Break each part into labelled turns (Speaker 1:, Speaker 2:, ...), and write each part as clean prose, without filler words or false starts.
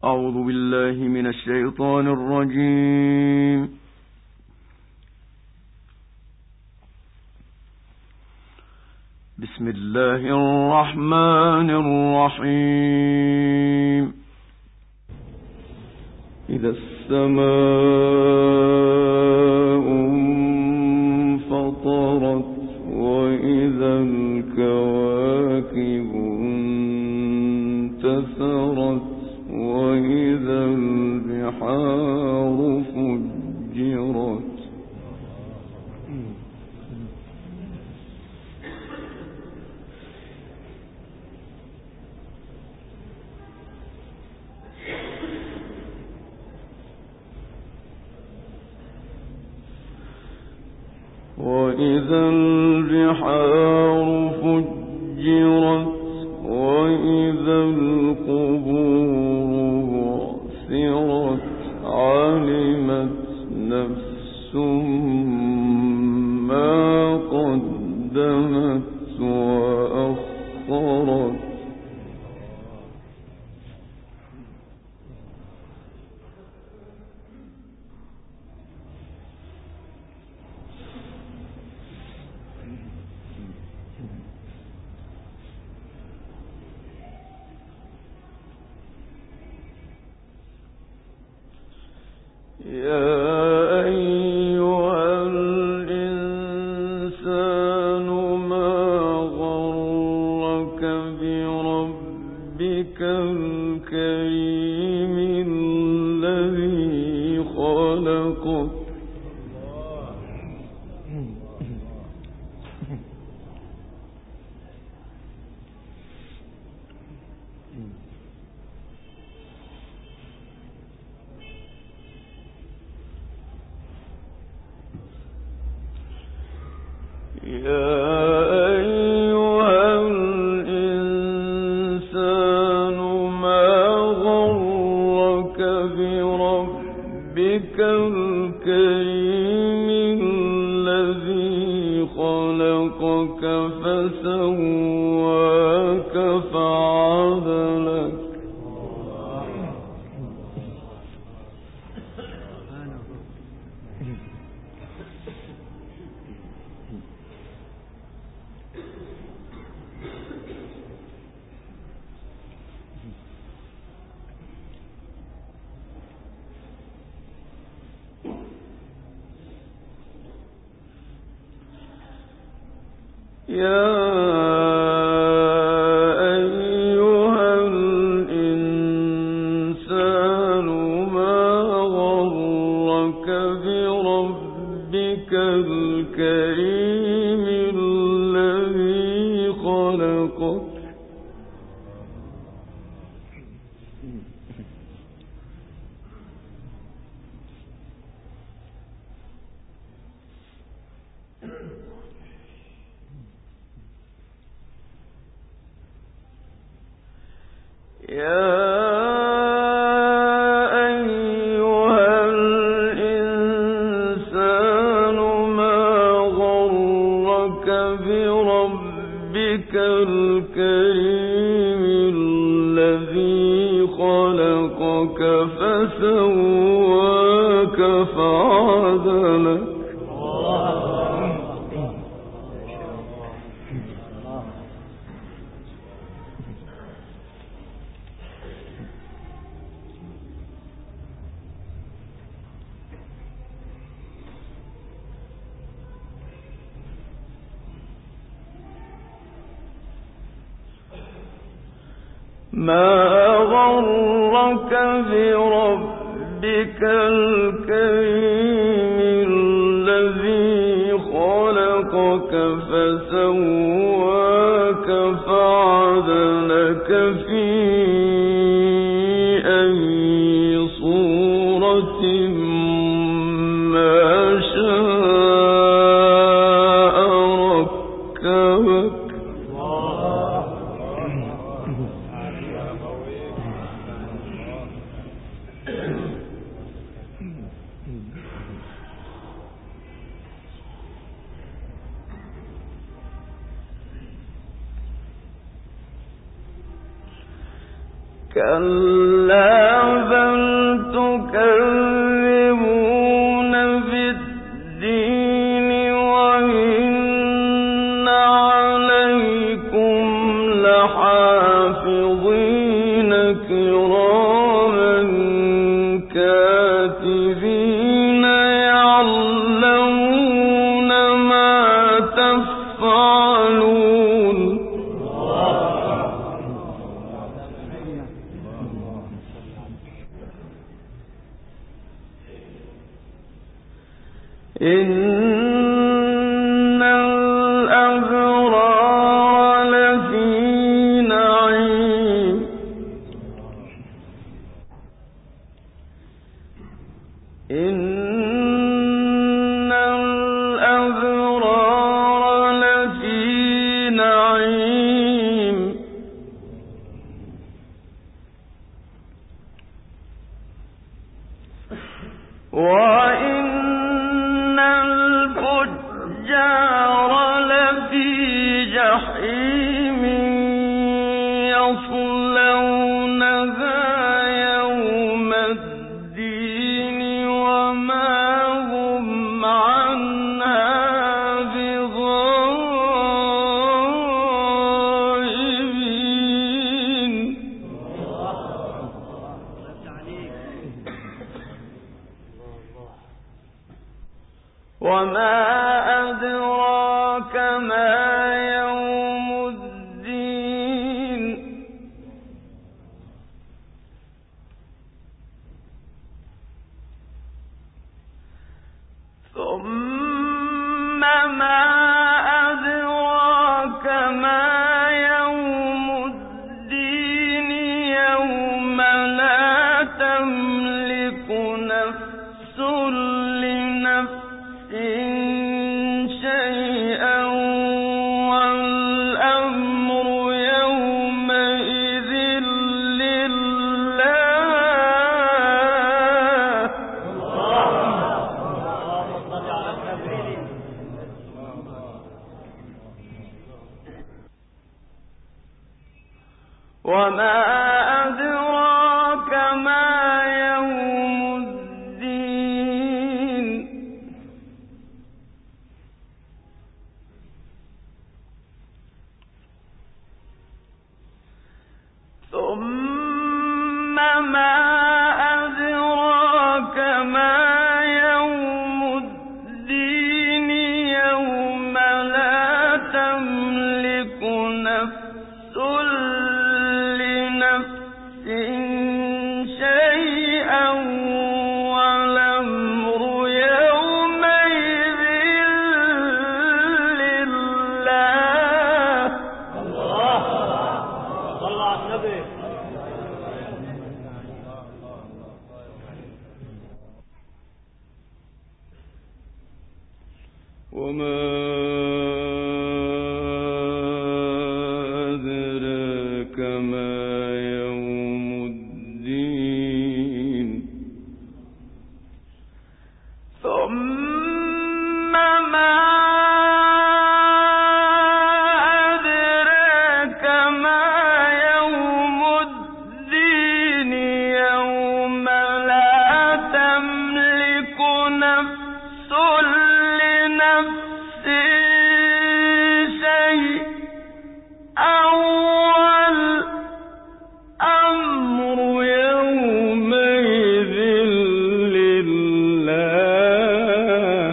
Speaker 1: أعوذ بالله من الشيطان الرجيم. بسم الله الرحمن الرحيم. إذا السماء انفطرت وإذا الكواكب انتثرت وإذا البحار فجرت وإذا البحار فجرت وإذا القبور بعثرت علمت نفس ما قدمت وأخرت يا أيها الإنسان ما غرك بربك الكريم الذي خلقك الكريم الذي خلقك فسواك فعدلك يا أيها الإنسان ما غرك بربك الكريم الذي خلقك يا أيها الإنسان ما غرك بربك الكريم الذي خلقك فسواك فعدلك ما غرك بربك الكريم الذي خلقك فسواك فعدلك في أي صورة ما شاء ركبك كلا بل تكذبون بالدين وإن عليكم لحافظين كراما كاتبين يعلمون ما تفعلون إن الأبرار لفي نعيم إن الأبرار لفي نعيم وإن الفجار لفي جحيم يصلونها يوم الدين وما هم عنها بغائبين وما أدراك ما يوم الدين ثم ما أدراك ما يوم الدين يوم لا تملك نفس لنفس شيئا والأمر يومئذ لله وما أدراك ما يوم الدين ثم ما أدراك ما يوم الدين يوم لا تملك نفس لنفس شيئا والأمر يومئذ لله صلى على النبي وما أدراك ما يوم الدين ثم ما أدراك ما يوم الدين يوم لا تملك نفس لنفس شيئا والأمر يومئذ لله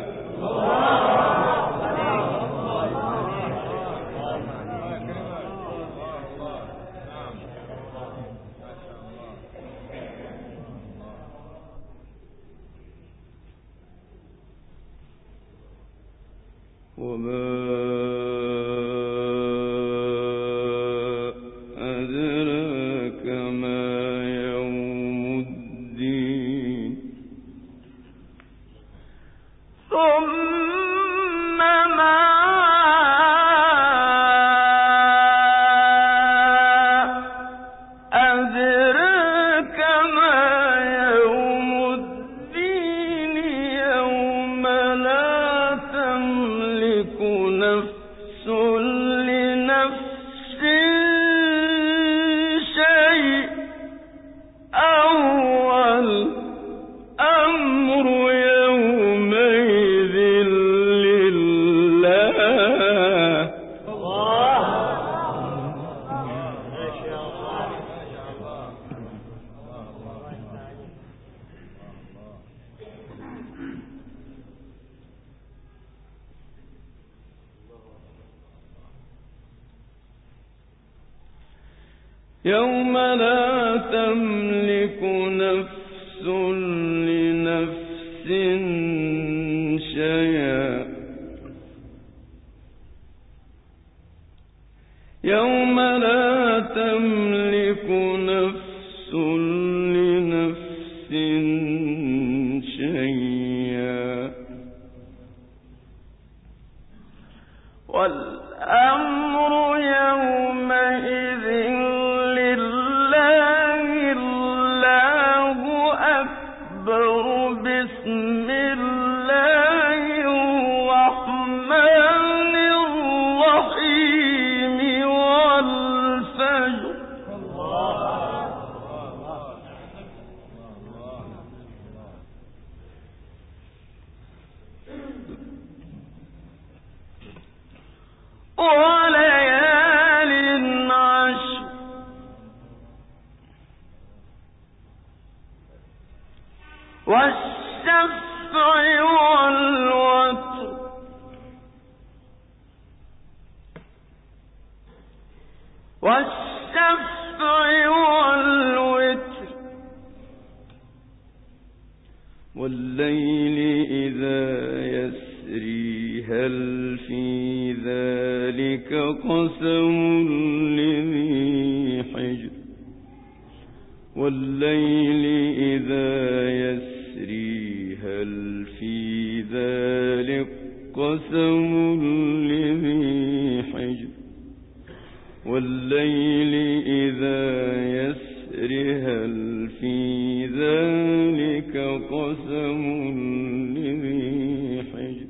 Speaker 1: وما أدراك ما يوم الدين ثم ما أدراك ما يوم الدين يوم لا تملك يوم لا تملك نفس لنفس شيئا يوم لا تملك نفس لنفس شيئا والأمر يومئذ لله الله أكبر بسم الله الرحمن الرحيم والفجر وليال عشر والشفع والوتر والليل إذا يسري هل في ذلك قسم لذي حجر والليل إذا يسري هل في ذلك قسم لذي حجر والليل إذا يسري هل في ذلك قسم لذي حجر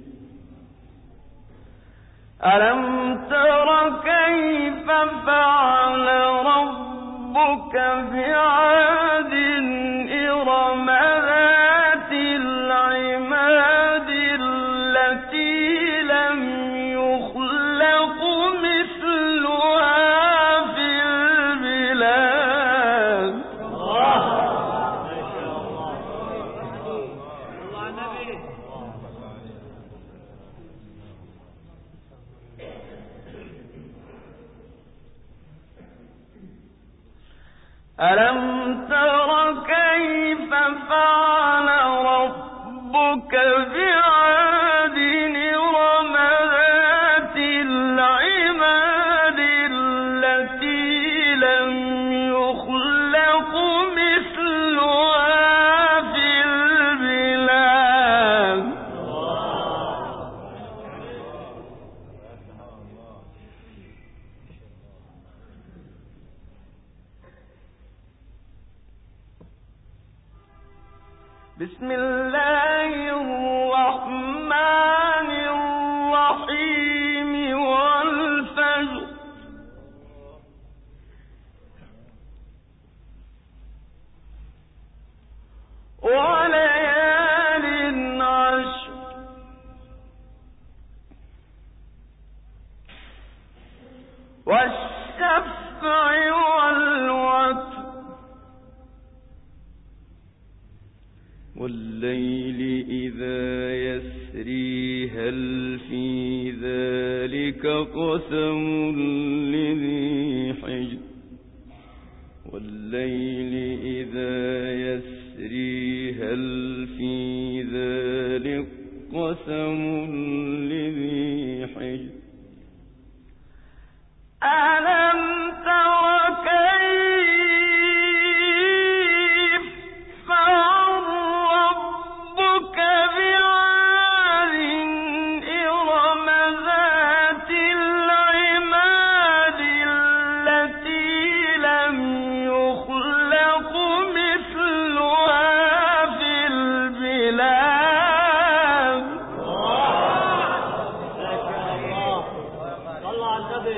Speaker 1: ألم تر كيف فعل ربك بعاد إرم ذات العماد التي لم يخلق مثلها في البلاد ألم تر كيف فعل ربك بعاد إرم ذات العماد التي لم يخلق مثلها في البلاد بسم الله الرحمن الرحيم والفجر وليال عشر والشفع والوتر والليل إذا يسري هل في ذلك قسم لذي حجر والليل إذا يسري هل في ذلك قسم لذي حجر ألم تر كيف فعل ربك بعاد إرم ذات العماد التي لم يخلق مثلها في البلاد صلى على النبي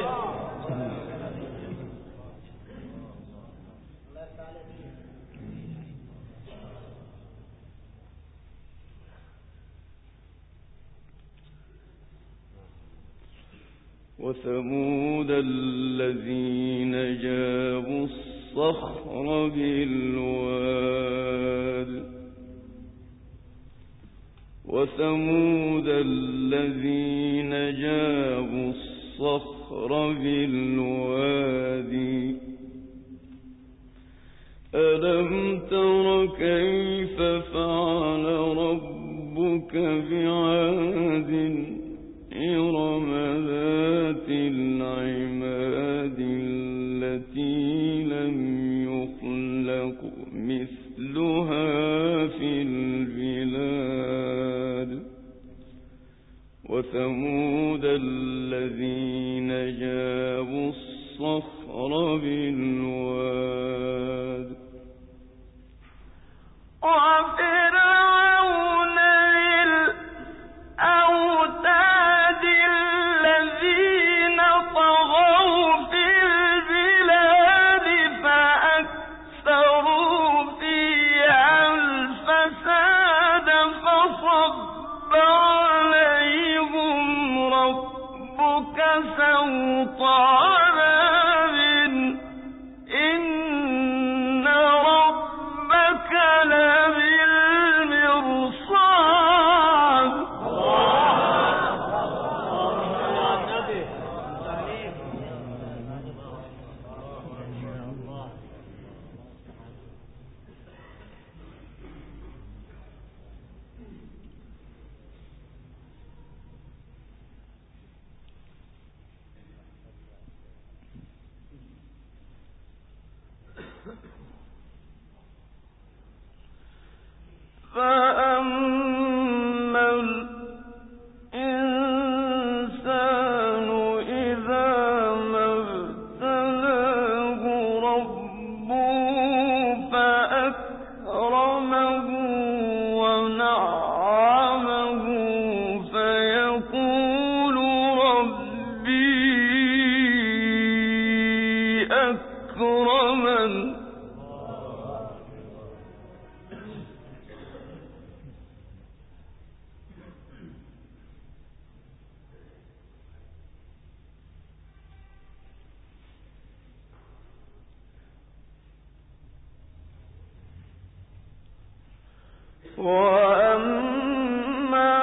Speaker 1: وثمود الذين جابوا الصخر بالواد وثمود الذين جابوا الصخر بالوادي ألم تر كيف فعل ربك بعاد إرم ذات العماد التي لم يخلق مثلها في البلاد وثمود الذين جابوا الصخر بالواد وفرعون الأوتاد الذين طغوا في البلاد فأكثروا فيها الفساد فصب عليهم ربك سوط عذاب إن ربك لبالمرصاد فأما الإنسان إذا ما ابتلاه ربه فأكرمه ونعمه فيقول ربي أكرمن وأما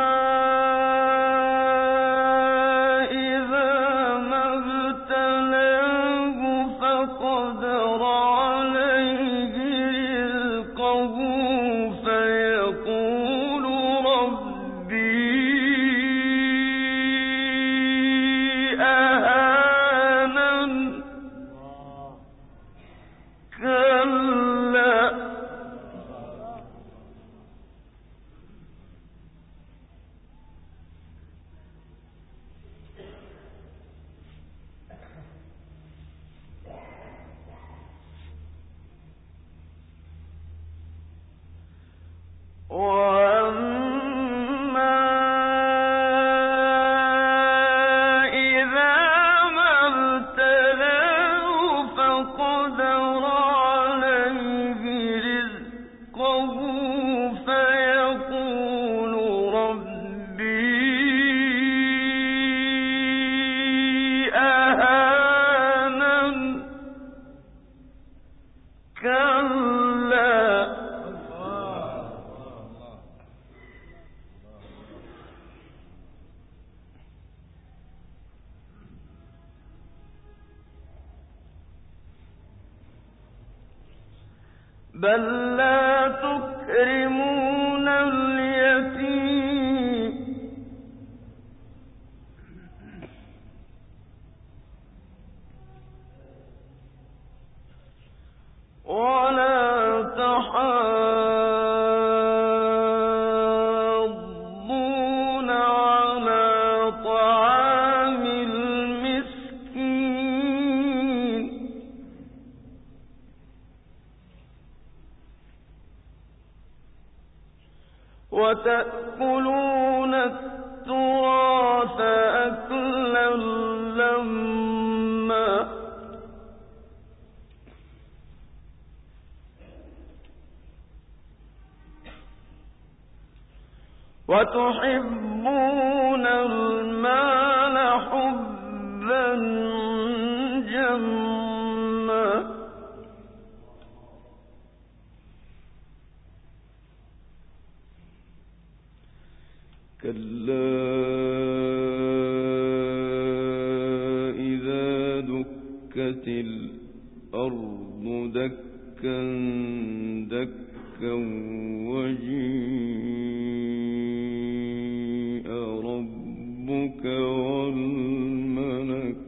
Speaker 1: إذا ما ابتلاه فقدر عليه رزقه فيقول ربي أهانن كلا وأما إذا ما ابتلاه فقدر عليه رزقه فيقول ربي أهانن كلا بل لا تكرمون اليتيم ولا تحاضون على طعام المسكين وتأكلون التراث أكلا لما وتحبون المال حبا جما كلا إذا دكت الأرض دكا دكا دكا وجيء ربك والملك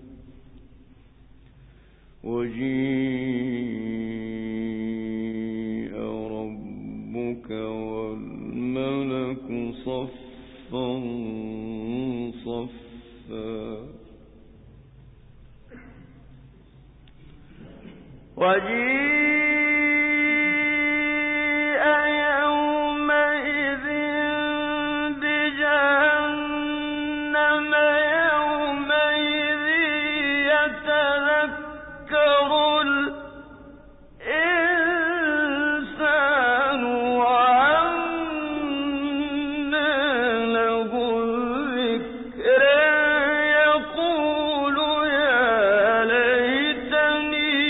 Speaker 1: صفا صفا وجيء يومئذ بجهنم يومئذ يتذكر الإنسان وأنى له الذكر يقول يا ليتني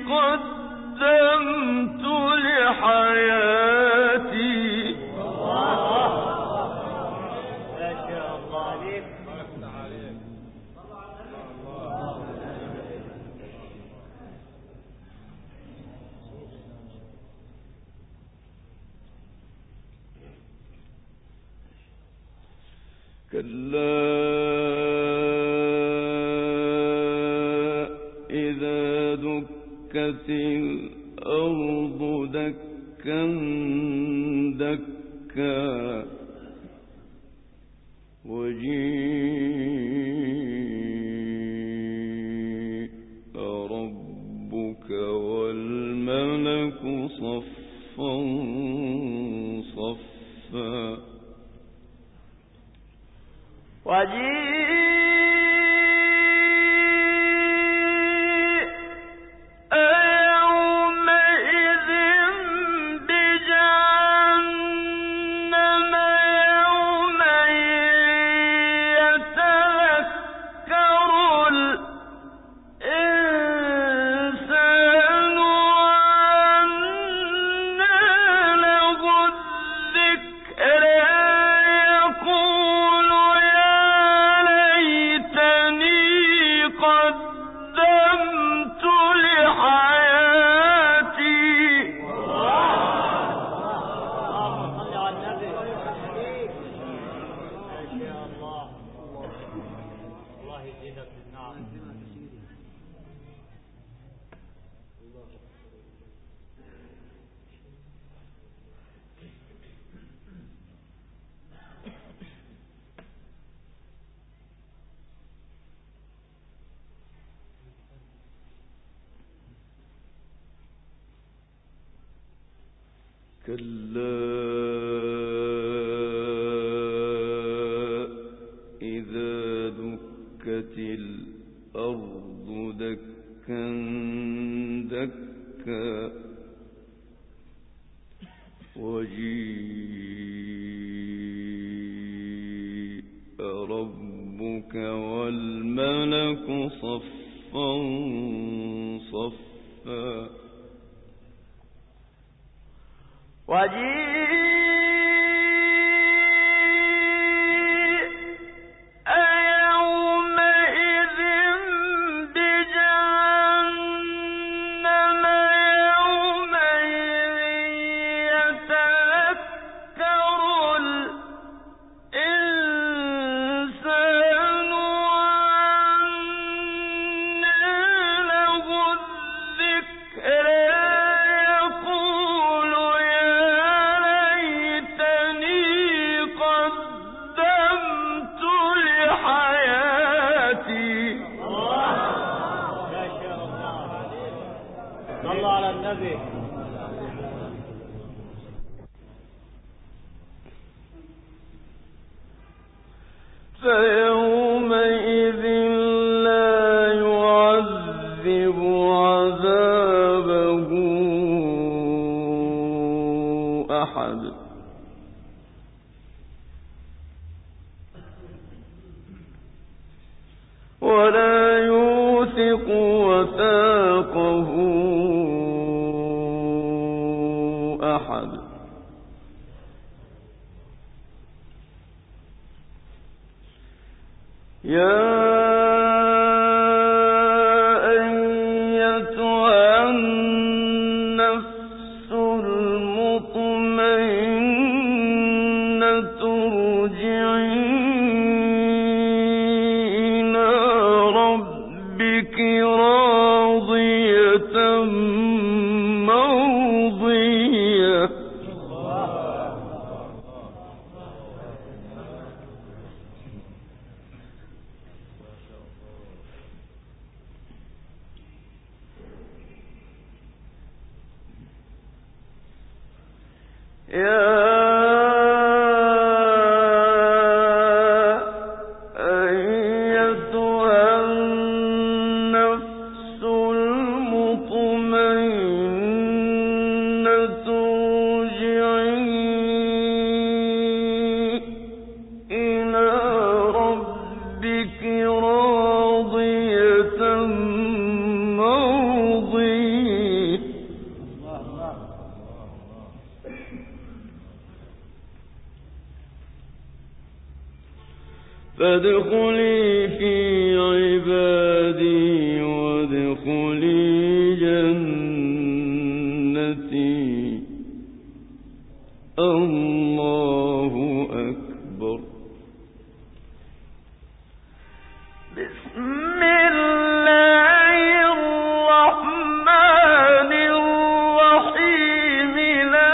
Speaker 1: قدمت لحياتي. كلا إذا دكت الأرض دكا دكا وجيء ربك والملك صفا صفا وجيء يومئذ بجهنم يومئذ يتذكر الإنسان وأنى له الذكر يقول قدمت لحياتي.
Speaker 2: اللهم صل على النبي. ما شاء الله. الله يزيدك بالنعم.
Speaker 1: كلا إذا دكت الأرض دكا دكا وجيء ربك والملك صفا صفا وجيء يومئذ بجهنم يومئذ يتذكر الإنسان وأنى له الذكر يقول قدمت لحياتي.
Speaker 2: ما شاء الله. صلى على النبي.
Speaker 1: فيومئذ لا يعذب عذابه أحد ولا يوثق وثاقه أحد. يا أيتها النفس فادخلي في عبادي وادخلي جنتي. الله أكبر.
Speaker 3: بسم الله الرحمن الرحيم. لا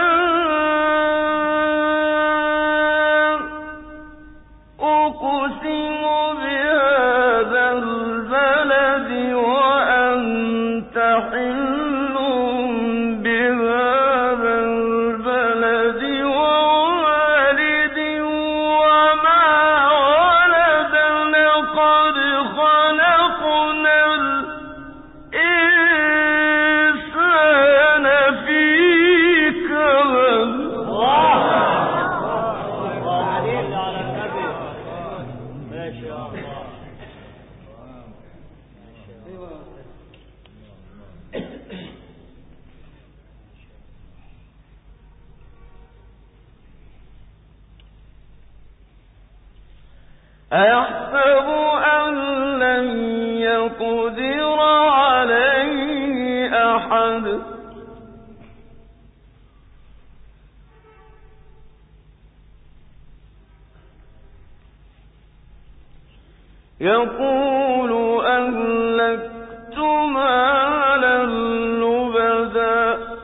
Speaker 3: أقسم بهذا البلد وأنت حل بهذا البلد ووالد وما ولد. لقد خلقنا الإنسان في كبد.
Speaker 2: عليك على النبي. ما شاء الله.
Speaker 3: أيحسب أن لن يقدر عليه أحد. يقول أهلكت مالا لبدا.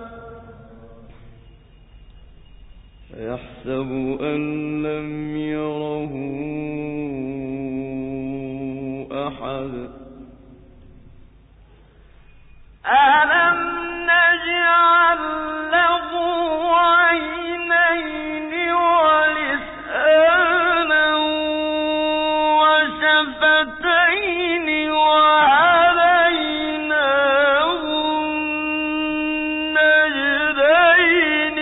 Speaker 1: يحسب أن لم يره أحد.
Speaker 3: ألم نجعل له عينين ولسانا وشفتين وهديناه النجدين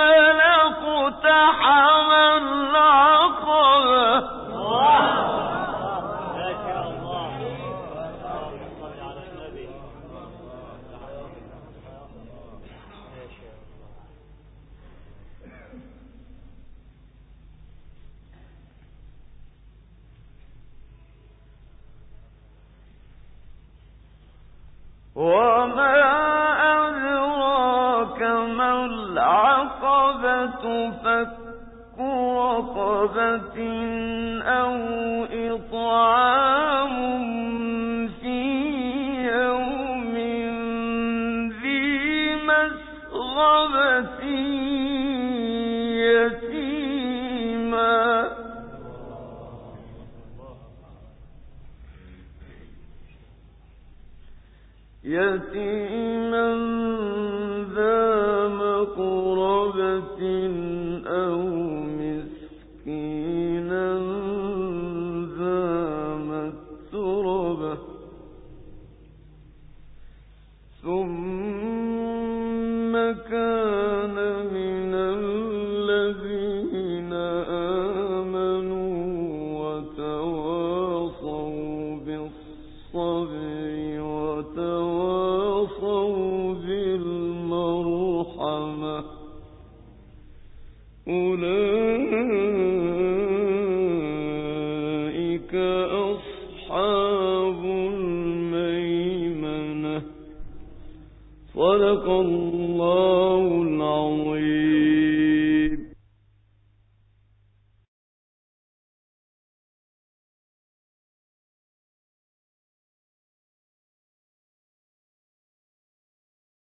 Speaker 3: فلاقتحم العقبة.
Speaker 2: ما شاء الله. صل على النبي. ما شاء
Speaker 3: وما أدراك ما العقبة. فك رقبة أو إطعام في يوم ذي مسغبة يتيما. ذا مقربة أو مسكينا ذا متربة. ثم كان من الذين آمنوا وتواصوا بالصبر وتواصوا بالمرحمة. أولئك أصحاب الميمنة. صدق الله